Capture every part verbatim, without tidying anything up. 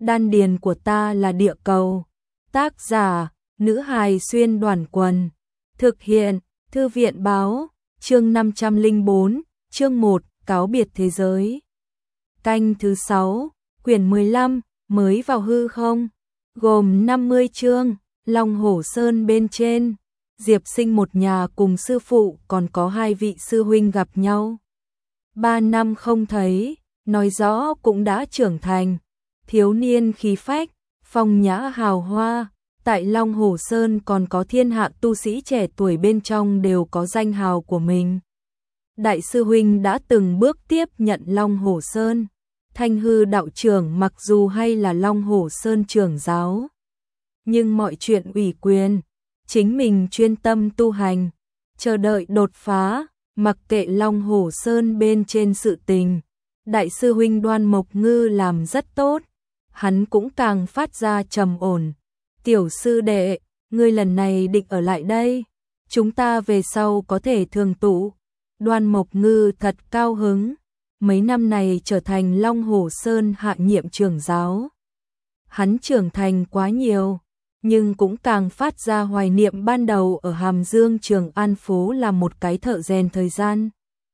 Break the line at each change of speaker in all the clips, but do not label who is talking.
đan điền của ta là địa cầu. Tác giả, nữ hài xuyên đoàn quần. Thực hiện, thư viện báo, chương năm trăm lẻ bốn, chương một, cáo biệt thế giới. Canh thứ sáu, quyển mười lăm, mới vào hư không, gồm năm mươi chương, Long Hổ Sơn bên trên. Diệp Sinh một nhà cùng sư phụ còn có hai vị sư huynh gặp nhau. Ba năm không thấy, nói rõ cũng đã trưởng thành. Thiếu niên khí phách, phong nhã hào hoa, tại Long Hổ Sơn còn có thiên hạ tu sĩ trẻ tuổi bên trong đều có danh hào của mình. Đại sư huynh đã từng bước tiếp nhận Long Hổ Sơn. Thanh hư đạo trưởng mặc dù hay là Long Hổ Sơn trưởng giáo, nhưng mọi chuyện ủy quyền, chính mình chuyên tâm tu hành, chờ đợi đột phá, mặc kệ Long Hổ Sơn bên trên sự tình. Đại sư huynh Đoan Mộc Ngư làm rất tốt, hắn cũng càng phát ra trầm ổn. Tiểu sư đệ, ngươi lần này định ở lại đây, chúng ta về sau có thể thường tụ. Đoan Mộc Ngư thật cao hứng, mấy năm này trở thành Long Hổ Sơn hạ nhiệm trưởng giáo. Hắn trưởng thành quá nhiều, nhưng cũng càng phát ra hoài niệm ban đầu ở Hàm Dương Trường An phố là một cái thợ rèn thời gian.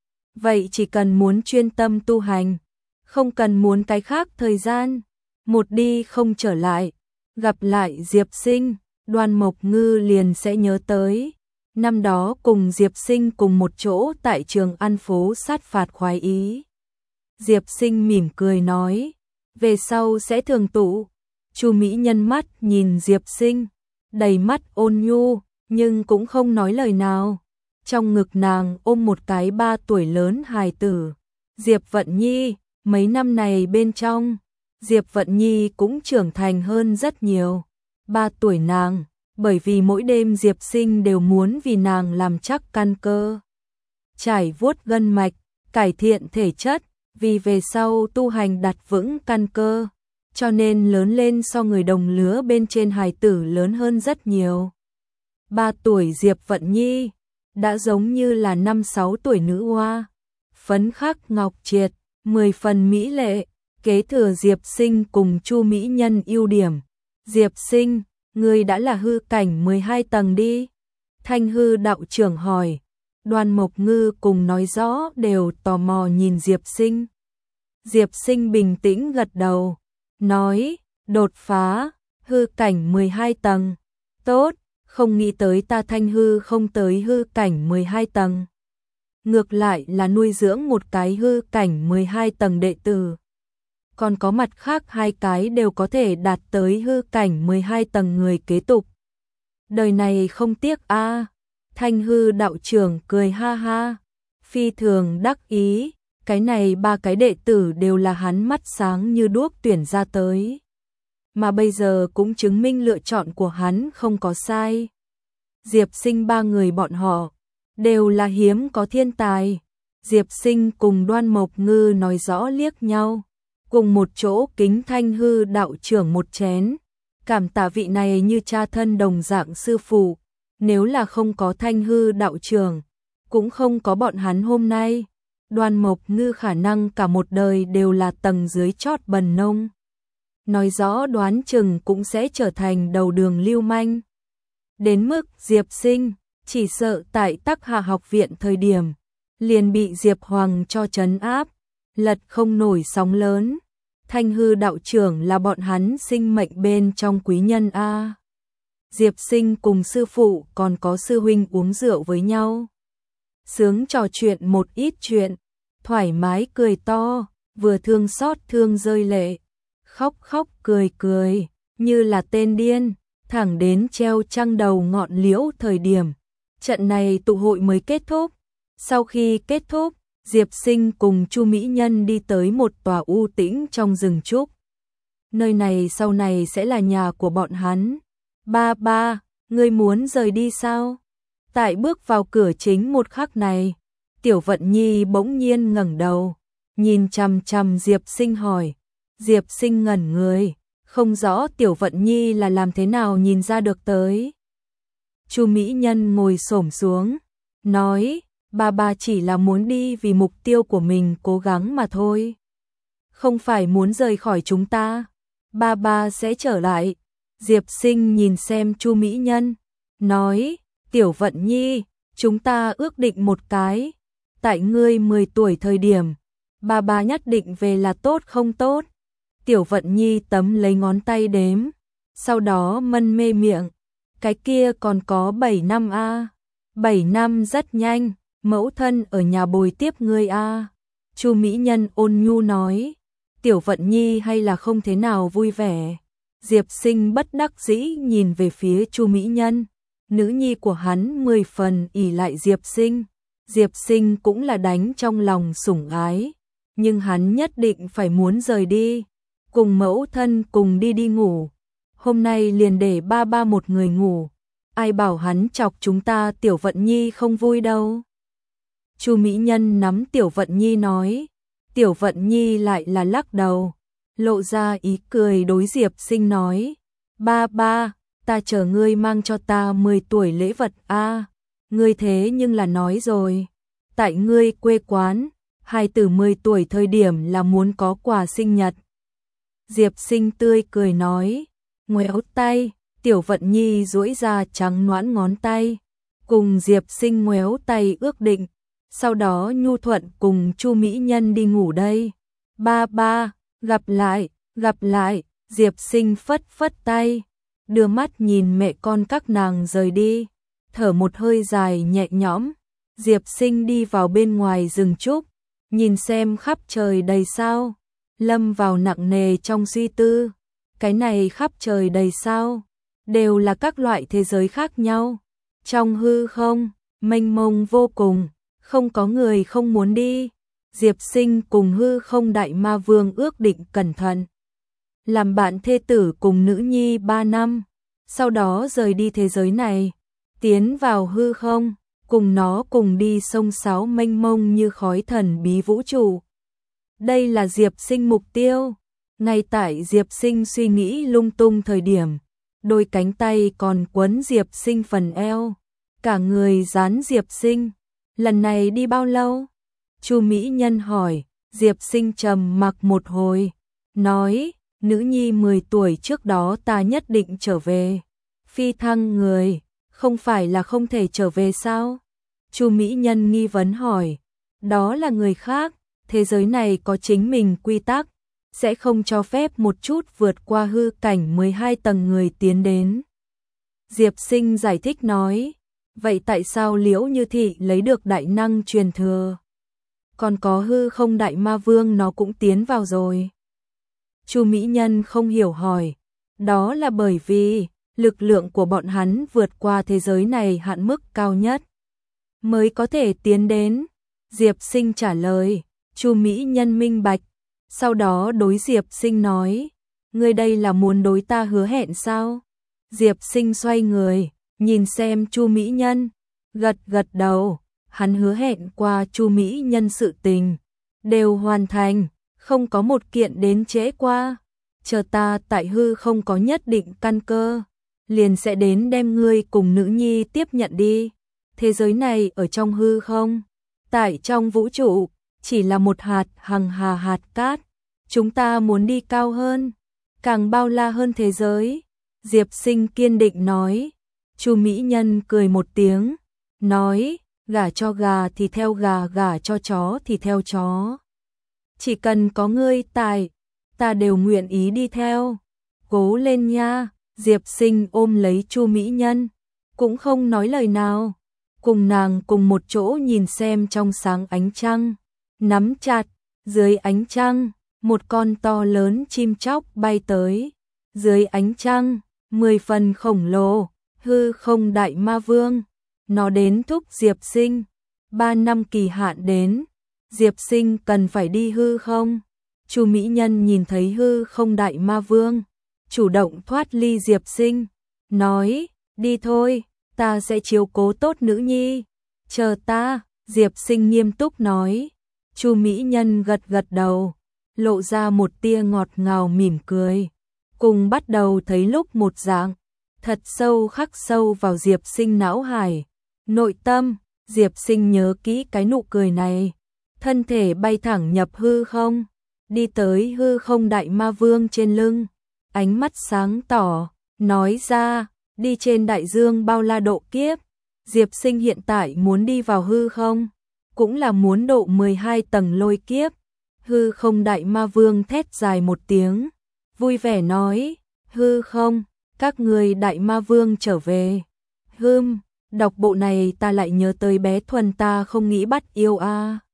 Vậy chỉ cần muốn chuyên tâm tu hành, không cần muốn cái khác thời gian, một đi không trở lại. Gặp lại Diệp Sinh, Đoan Mộc Ngư liền sẽ nhớ tới năm đó cùng Diệp Sinh cùng một chỗ tại Trường An phố sát phạt khoái ý. Diệp Sinh mỉm cười nói, về sau sẽ thường tụ. Chu Mỹ Nhân mắt nhìn Diệp Sinh, đầy mắt ôn nhu, nhưng cũng không nói lời nào. Trong ngực nàng ôm một cái ba tuổi lớn hài tử, Diệp Vận Nhi. Mấy năm này bên trong, Diệp Vận Nhi cũng trưởng thành hơn rất nhiều. Ba tuổi nàng, bởi vì mỗi đêm Diệp Sinh đều muốn vì nàng làm chắc căn cơ, trải vuốt gân mạch, cải thiện thể chất, vì về sau tu hành đặt vững căn cơ, cho nên lớn lên so người đồng lứa bên trên hài tử lớn hơn rất nhiều. Ba tuổi Diệp Vận Nhi đã giống như là năm sáu tuổi nữ hoa, phấn khắc ngọc triệt, mười phần mỹ lệ, kế thừa Diệp Sinh cùng Chu Mỹ Nhân ưu điểm. Diệp Sinh, ngươi đã là hư cảnh mười hai tầng đi? Thanh hư đạo trưởng hỏi. Đoan Mộc Ngư cùng nói rõ đều tò mò nhìn Diệp Sinh. Diệp Sinh bình tĩnh gật đầu, nói, đột phá, hư cảnh mười hai tầng. Tốt, không nghĩ tới ta thanh hư không tới hư cảnh mười hai tầng. Ngược lại là nuôi dưỡng một cái hư cảnh mười hai tầng đệ tử. Còn có mặt khác hai cái đều có thể đạt tới hư cảnh mười hai tầng người kế tục. Đời này không tiếc a. À. Thanh hư đạo trưởng cười ha ha, phi thường đắc ý, cái này ba cái đệ tử đều là hắn mắt sáng như đuốc tuyển ra tới. Mà bây giờ cũng chứng minh lựa chọn của hắn không có sai. Diệp Sinh ba người bọn họ đều là hiếm có thiên tài. Diệp Sinh cùng Đoan Mộc Ngư nói rõ liếc nhau, cùng một chỗ kính thanh hư đạo trưởng một chén, cảm tạ vị này như cha thân đồng dạng sư phụ. Nếu là không có thanh hư đạo trưởng, cũng không có bọn hắn hôm nay. Đoan Mộc Ngư khả năng cả một đời đều là tầng dưới chót bần nông. Nói rõ đoán chừng cũng sẽ trở thành đầu đường lưu manh. Đến mức Diệp Sinh, chỉ sợ tại Tắc Hà học viện thời điểm, liền bị Diệp Hoàng cho trấn áp, lật không nổi sóng lớn. Thanh hư đạo trưởng là bọn hắn sinh mệnh bên trong quý nhân a. Diệp Sinh cùng sư phụ còn có sư huynh uống rượu với nhau, sướng trò chuyện một ít chuyện, thoải mái cười to, vừa thương xót thương rơi lệ, khóc khóc cười cười, như là tên điên, thẳng đến treo trăng đầu ngọn liễu thời điểm, trận này tụ hội mới kết thúc. Sau khi kết thúc, Diệp Sinh cùng Chu Mỹ Nhân đi tới một tòa u tĩnh trong rừng trúc. Nơi này sau này sẽ là nhà của bọn hắn. Ba ba, ngươi muốn rời đi sao? Tại bước vào cửa chính một khắc này, Tiểu Vận Nhi bỗng nhiên ngẩng đầu, nhìn chằm chằm Diệp Sinh hỏi. Diệp Sinh ngẩn người, không rõ Tiểu Vận Nhi là làm thế nào nhìn ra được tới. Chu Mỹ Nhân ngồi xổm xuống, nói, ba ba chỉ là muốn đi vì mục tiêu của mình cố gắng mà thôi. Không phải muốn rời khỏi chúng ta. ba ba sẽ trở lại. Diệp Sinh nhìn xem Chu Mỹ Nhân, nói, Tiểu Vận Nhi, chúng ta ước định một cái, tại ngươi mười tuổi thời điểm, ba ba nhất định về là tốt không tốt? Tiểu Vận Nhi tấm lấy ngón tay đếm, sau đó mân mê miệng, cái kia còn có bảy năm a. À. bảy năm rất nhanh, mẫu thân ở nhà bồi tiếp ngươi a. À. Chu Mỹ Nhân ôn nhu nói, Tiểu Vận Nhi hay là không thế nào vui vẻ. Diệp Sinh bất đắc dĩ nhìn về phía Chu Mỹ Nhân, nữ nhi của hắn mười phần ỷ lại Diệp Sinh. Diệp Sinh cũng là đánh trong lòng sủng ái, nhưng hắn nhất định phải muốn rời đi, cùng mẫu thân cùng đi đi ngủ. Hôm nay liền để ba ba một người ngủ, ai bảo hắn chọc chúng ta Tiểu Vận Nhi không vui đâu. Chu Mỹ Nhân nắm Tiểu Vận Nhi nói, Tiểu Vận Nhi lại là lắc đầu, lộ ra ý cười đối Diệp Sinh nói, ba ba, ta chờ ngươi mang cho ta mười tuổi lễ vật a. À, ngươi thế nhưng là nói rồi, tại ngươi quê quán, hai từ mười tuổi thời điểm là muốn có quà sinh nhật. Diệp Sinh tươi cười nói, ngoéo tay, Tiểu Vận Nhi duỗi ra trắng nõn ngón tay, cùng Diệp Sinh ngoéo tay ước định, sau đó nhu thuận cùng Chu Mỹ Nhân đi ngủ đây. Ba ba, gặp lại, gặp lại, Diệp Sinh phất phất tay, đưa mắt nhìn mẹ con các nàng rời đi, thở một hơi dài nhẹ nhõm. Diệp Sinh đi vào bên ngoài rừng trúc, nhìn xem khắp trời đầy sao, lâm vào nặng nề trong suy tư. Cái này khắp trời đầy sao, đều là các loại thế giới khác nhau. Trong hư không, mênh mông vô cùng, không có người không muốn đi. Diệp Sinh cùng hư không đại ma vương ước định cẩn thận, làm bạn thê tử cùng nữ nhi ba năm, sau đó rời đi thế giới này, tiến vào hư không, cùng nó cùng đi sông sáo mênh mông như khói thần bí vũ trụ. Đây là Diệp Sinh mục tiêu. Ngay tại Diệp Sinh suy nghĩ lung tung thời điểm, đôi cánh tay còn quấn Diệp Sinh phần eo, cả người dán Diệp Sinh. Lần này đi bao lâu? Chu Mỹ Nhân hỏi. Diệp Sinh trầm mặc một hồi, nói, nữ nhi mười tuổi trước đó ta nhất định trở về. Phi thăng người, không phải là không thể trở về sao? Chu Mỹ Nhân nghi vấn hỏi. Đó là người khác, thế giới này có chính mình quy tắc, sẽ không cho phép một chút vượt qua hư cảnh mười hai tầng người tiến đến. Diệp Sinh giải thích nói, vậy tại sao Liễu Như Thị lấy được đại năng truyền thừa? Còn có hư không đại ma vương nó cũng tiến vào rồi. Chu Mỹ Nhân không hiểu hỏi, đó là bởi vì lực lượng của bọn hắn vượt qua thế giới này hạn mức cao nhất, mới có thể tiến đến. Diệp Sinh trả lời. Chu Mỹ Nhân minh bạch, sau đó đối Diệp Sinh nói, ngươi đây là muốn đối ta hứa hẹn sao? Diệp Sinh xoay người, nhìn xem Chu Mỹ Nhân, gật gật đầu, hắn hứa hẹn qua Chu Mỹ Nhân sự tình, đều hoàn thành, không có một kiện đến trễ qua, chờ ta tại hư không có nhất định căn cơ, liền sẽ đến đem ngươi cùng nữ nhi tiếp nhận đi. Thế giới này ở trong hư không, tại trong vũ trụ, chỉ là một hạt hằng hà hạt cát, chúng ta muốn đi cao hơn, càng bao la hơn thế giới. Diệp Sinh kiên định nói. Chu Mỹ Nhân cười một tiếng, nói, gả cho gà thì theo gà, gả cho chó thì theo chó. Chỉ cần có ngươi tại, ta đều nguyện ý đi theo. Cố lên nha. Diệp Sinh ôm lấy Chu Mỹ Nhân, cũng không nói lời nào, cùng nàng cùng một chỗ nhìn xem trong sáng ánh trăng, nắm chặt. Dưới ánh trăng, một con to lớn chim chóc bay tới. Dưới ánh trăng, mười phần khổng lồ, hư không đại ma vương. Nó đến thúc Diệp Sinh. Ba năm kỳ hạn đến, Diệp Sinh cần phải đi hư không. Chu Mỹ Nhân nhìn thấy hư không đại ma vương, chủ động thoát ly Diệp Sinh, nói, đi thôi, ta sẽ chiếu cố tốt nữ nhi. Chờ ta. Diệp Sinh nghiêm túc nói. Chu Mỹ Nhân gật gật đầu, lộ ra một tia ngọt ngào mỉm cười, cùng bắt đầu thấy lúc một dạng, thật sâu khắc sâu vào Diệp Sinh não hải, nội tâm. Diệp Sinh nhớ kỹ cái nụ cười này, thân thể bay thẳng nhập hư không, đi tới hư không đại ma vương trên lưng, ánh mắt sáng tỏ, nói ra, đi trên đại dương bao la độ kiếp, Diệp Sinh hiện tại muốn đi vào hư không, cũng là muốn độ mười hai tầng lôi kiếp. Hư không đại ma vương thét dài một tiếng, vui vẻ nói, hư không, các người đại ma vương trở về. Hừm, đọc bộ này ta lại nhớ tới bé Thuần ta không nghĩ bắt yêu a. À.